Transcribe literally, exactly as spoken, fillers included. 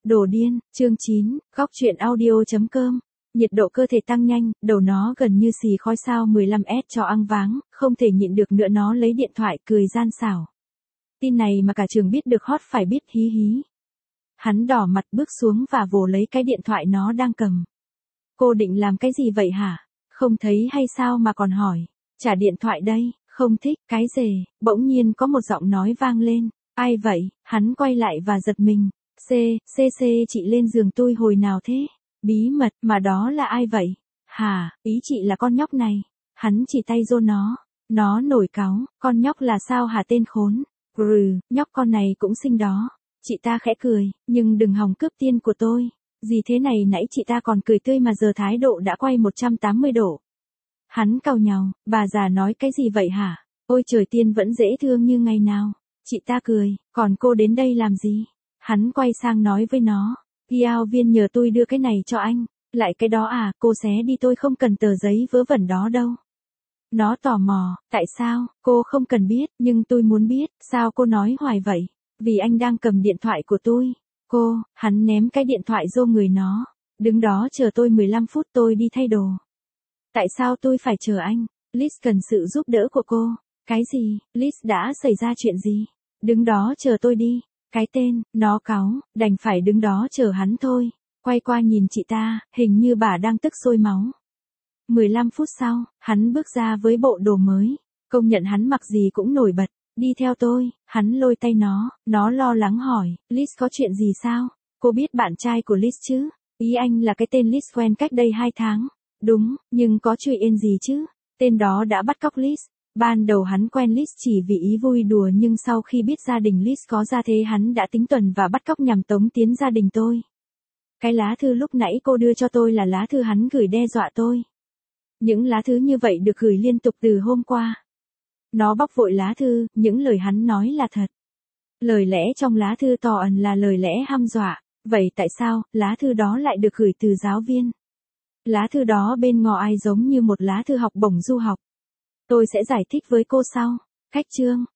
Đồ điên, chương chín, góc truyện audio.com. Nhiệt độ cơ thể tăng nhanh, đầu nó gần như xì khói sao mười lăm S cho ăn váng, không thể nhịn được nữa nó lấy điện thoại cười gian xảo. Tin này mà cả trường biết được hot phải biết hí hí. Hắn đỏ mặt bước xuống và vồ lấy cái điện thoại nó đang cầm. Cô định làm cái gì vậy hả? Không thấy hay sao mà còn hỏi. Trả điện thoại đây, không thích, cái rề, bỗng nhiên có một giọng nói vang lên. Ai vậy? Hắn quay lại và giật mình. C, C C chị lên giường tôi hồi nào thế? Bí mật, mà đó là ai vậy? Hả, ý chị là con nhóc này. Hắn chỉ tay vô nó. Nó nổi cáu, con nhóc là sao hả tên khốn? Ừ, nhóc con này cũng xinh đó. Chị ta khẽ cười, nhưng đừng hòng cướp tiên của tôi. Gì thế này nãy chị ta còn cười tươi mà giờ thái độ đã quay một trăm tám mươi độ. Hắn cau nhàu, bà già nói cái gì vậy hả? Ôi trời tiên vẫn dễ thương như ngày nào. Chị ta cười, còn cô đến đây làm gì? Hắn quay sang nói với nó, Giao viên nhờ tôi đưa cái này cho anh. Lại cái đó à, cô xé đi tôi không cần tờ giấy vớ vẩn đó đâu. Nó tò mò, tại sao, cô không cần biết, nhưng tôi muốn biết, sao cô nói hoài vậy? Vì anh đang cầm điện thoại của tôi. Cô, hắn ném cái điện thoại vô người nó. Đứng đó chờ tôi mười lăm phút tôi đi thay đồ. Tại sao tôi phải chờ anh? Liz cần sự giúp đỡ của cô. Cái gì, Liz đã xảy ra chuyện gì? Đứng đó chờ tôi đi. Cái tên, nó cáu, đành phải đứng đó chờ hắn thôi. Quay qua nhìn chị ta, hình như bà đang tức sôi máu. mười lăm phút sau, hắn bước ra với bộ đồ mới. Công nhận hắn mặc gì cũng nổi bật. Đi theo tôi, hắn lôi tay nó, nó lo lắng hỏi, Liz có chuyện gì sao? Cô biết bạn trai của Liz chứ? Ý anh là cái tên Liz quen cách đây hai tháng. Đúng, nhưng có chuyện yên gì chứ? Tên đó đã bắt cóc Liz. Ban đầu hắn quen Liz chỉ vì ý vui đùa nhưng sau khi biết gia đình Liz có gia thế hắn đã tính tuần và bắt cóc nhằm tống tiến gia đình tôi. Cái lá thư lúc nãy cô đưa cho tôi là lá thư hắn gửi đe dọa tôi. Những lá thư như vậy được gửi liên tục từ hôm qua. Nó bóc vội lá thư, những lời hắn nói là thật. Lời lẽ trong lá thư tỏ ẩn là lời lẽ hăm dọa. Vậy tại sao, lá thư đó lại được gửi từ giáo viên? Lá thư đó bên ngò ai giống như một lá thư học bổng du học. Tôi sẽ giải thích với cô sau. Cách chương.